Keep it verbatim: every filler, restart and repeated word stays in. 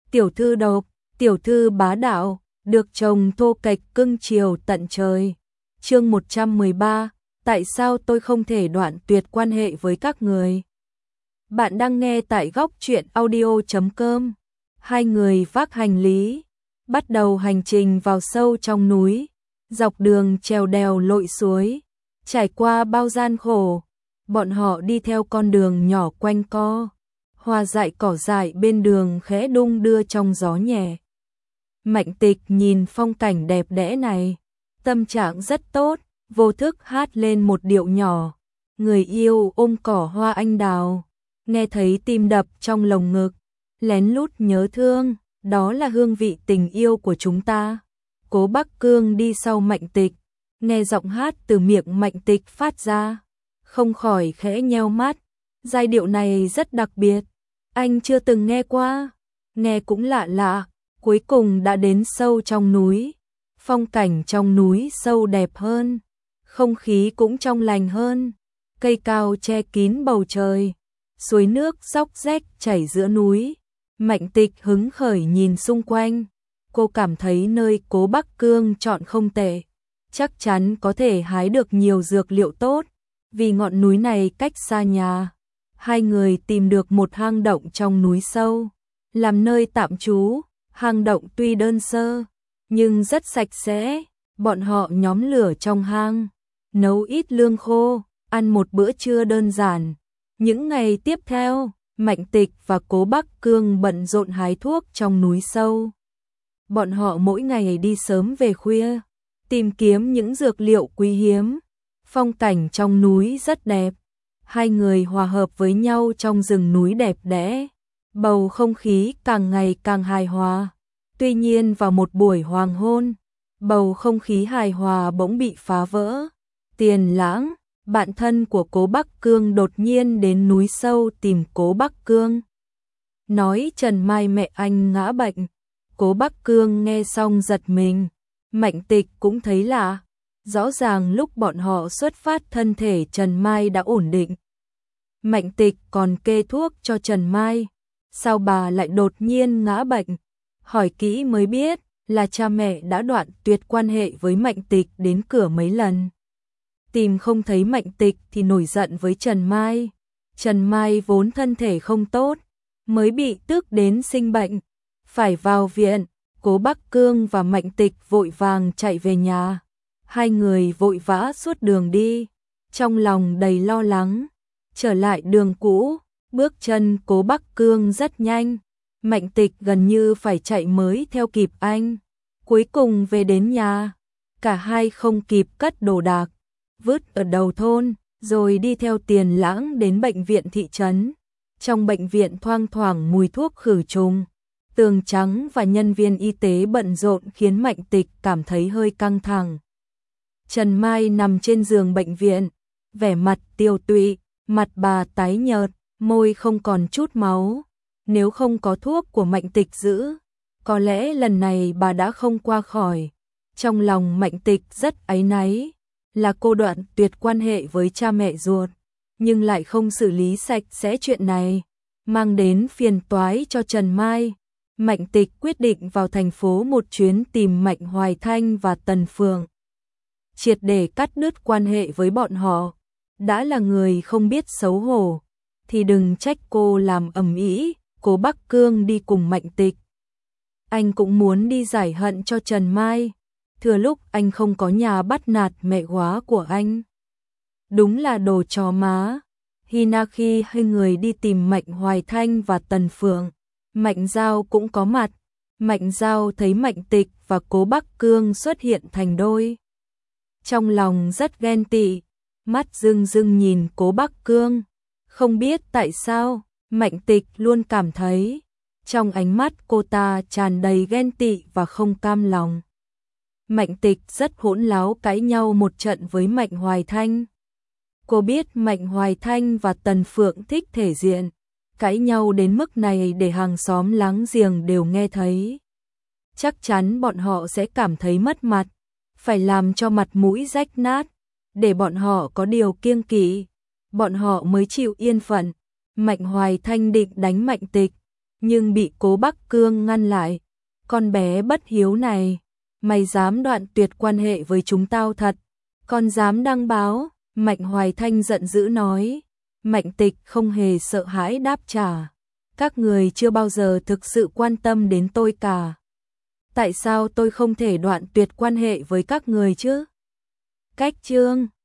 tiểu thư độc, tiểu thư bá đạo, được chồng thô kệch cưng chiều tận trời. Chương một trăm mười ba, tại sao tôi không thể đoạn tuyệt quan hệ với các người? Bạn đang nghe tại góc truyện audio chấm com. Hai người vác hành lý, bắt đầu hành trình vào sâu trong núi, dọc đường trèo đèo lội suối, trải qua bao gian khổ, bọn họ đi theo con đường nhỏ quanh co, hoa dại cỏ dại bên đường khẽ đung đưa trong gió nhẹ. Mạnh Tịch nhìn phong cảnh đẹp đẽ này, tâm trạng rất tốt, vô thức hát lên một điệu nhỏ, người yêu ôm cỏ hoa anh đào, nghe thấy tim đập trong lồng ngực, lén lút nhớ thương, đó là hương vị tình yêu của chúng ta. Cố Bắc Cương đi sau Mạnh Tịch, nghe giọng hát từ miệng Mạnh Tịch phát ra, không khỏi khẽ nheo mắt, giai điệu này rất đặc biệt, anh chưa từng nghe qua, nghe cũng lạ lạ. Cuối cùng đã đến sâu trong núi, phong cảnh trong núi sâu đẹp hơn, không khí cũng trong lành hơn, cây cao che kín bầu trời, suối nước róc rách chảy giữa núi. Mạnh Tịch hứng khởi nhìn xung quanh, cô cảm thấy nơi Cố Bắc Cương chọn không tệ, chắc chắn có thể hái được nhiều dược liệu tốt, vì ngọn núi này cách xa nhà. Hai người tìm được một hang động trong núi sâu, làm nơi tạm trú. Hang động tuy đơn sơ, nhưng rất sạch sẽ, bọn họ nhóm lửa trong hang, nấu ít lương khô, ăn một bữa trưa đơn giản. Những ngày tiếp theo, Mạnh Tịch và Cố Bắc Cương bận rộn hái thuốc trong núi sâu. Bọn họ mỗi ngày đi sớm về khuya, tìm kiếm những dược liệu quý hiếm. Phong cảnh trong núi rất đẹp, hai người hòa hợp với nhau trong rừng núi đẹp đẽ. Bầu không khí càng ngày càng hài hòa. Tuy nhiên vào một buổi hoàng hôn, bầu không khí hài hòa bỗng bị phá vỡ. Tiền Lãng, bạn thân của Cố Bắc Cương đột nhiên đến núi sâu tìm Cố Bắc Cương. Nói Trần Mai mẹ anh ngã bệnh. Cố Bắc Cương nghe xong giật mình. Mạnh Tịch cũng thấy lạ. Rõ ràng lúc bọn họ xuất phát thân thể Trần Mai đã ổn định. Mạnh Tịch còn kê thuốc cho Trần Mai. Sao bà lại đột nhiên ngã bệnh? Hỏi kỹ mới biết là cha mẹ đã đoạn tuyệt quan hệ với Mạnh Tịch đến cửa mấy lần. Tìm không thấy Mạnh Tịch thì nổi giận với Trần Mai. Trần Mai vốn thân thể không tốt, mới bị tức đến sinh bệnh, phải vào viện. Cố Bắc Cương và Mạnh Tịch vội vàng chạy về nhà. Hai người vội vã suốt đường đi, trong lòng đầy lo lắng. Trở lại đường cũ, bước chân Cố Bắc Cương rất nhanh, Mạnh Tịch gần như phải chạy mới theo kịp anh. Cuối cùng về đến nhà, cả hai không kịp cất đồ đạc, vứt ở đầu thôn, rồi đi theo Tiền Lãng đến bệnh viện thị trấn. Trong bệnh viện thoang thoảng mùi thuốc khử trùng, tường trắng và nhân viên y tế bận rộn khiến Mạnh Tịch cảm thấy hơi căng thẳng. Trần Mai nằm trên giường bệnh viện, vẻ mặt tiều tụy, mặt bà tái nhợt, môi không còn chút máu. Nếu không có thuốc của Mạnh Tịch giữ, có lẽ lần này bà đã không qua khỏi. Trong lòng Mạnh Tịch rất áy náy, là cô đoạn tuyệt quan hệ với cha mẹ ruột, nhưng lại không xử lý sạch sẽ chuyện này, mang đến phiền toái cho Trần Mai. Mạnh Tịch quyết định vào thành phố một chuyến tìm Mạnh Hoài Thanh và Tần Phượng, triệt để cắt đứt quan hệ với bọn họ. Đã là người không biết xấu hổ, thì đừng trách cô làm ầm ĩ. Cố Bắc Cương đi cùng Mạnh Tịch. Anh cũng muốn đi giải hận cho Trần Mai, thừa lúc anh không có nhà bắt nạt mẹ góa của anh. Đúng là đồ chó má. Hina khi hai người đi tìm Mạnh Hoài Thanh và Tần Phượng, Mạnh Giao cũng có mặt. Mạnh Giao thấy Mạnh Tịch và Cố Bắc Cương xuất hiện thành đôi, trong lòng rất ghen tị, mắt rưng rưng nhìn Cố Bắc Cương. Không biết tại sao, Mạnh Tịch luôn cảm thấy trong ánh mắt cô ta tràn đầy ghen tị và không cam lòng. Mạnh Tịch rất hỗn láo cãi nhau một trận với Mạnh Hoài Thanh. Cô biết Mạnh Hoài Thanh và Tần Phượng thích thể diện, cãi nhau đến mức này để hàng xóm láng giềng đều nghe thấy. Chắc chắn bọn họ sẽ cảm thấy mất mặt, phải làm cho mặt mũi rách nát, để bọn họ có điều kiêng kỵ, bọn họ mới chịu yên phận. Mạnh Hoài Thanh định đánh Mạnh Tịch, nhưng bị Cố Bắc Cương ngăn lại. Con bé bất hiếu này, mày dám đoạn tuyệt quan hệ với chúng tao thật, còn dám đăng báo. Mạnh Hoài Thanh giận dữ nói. Mạnh Tịch không hề sợ hãi đáp trả. Các người chưa bao giờ thực sự quan tâm đến tôi cả. Tại sao tôi không thể đoạn tuyệt quan hệ với các người chứ? Cách chương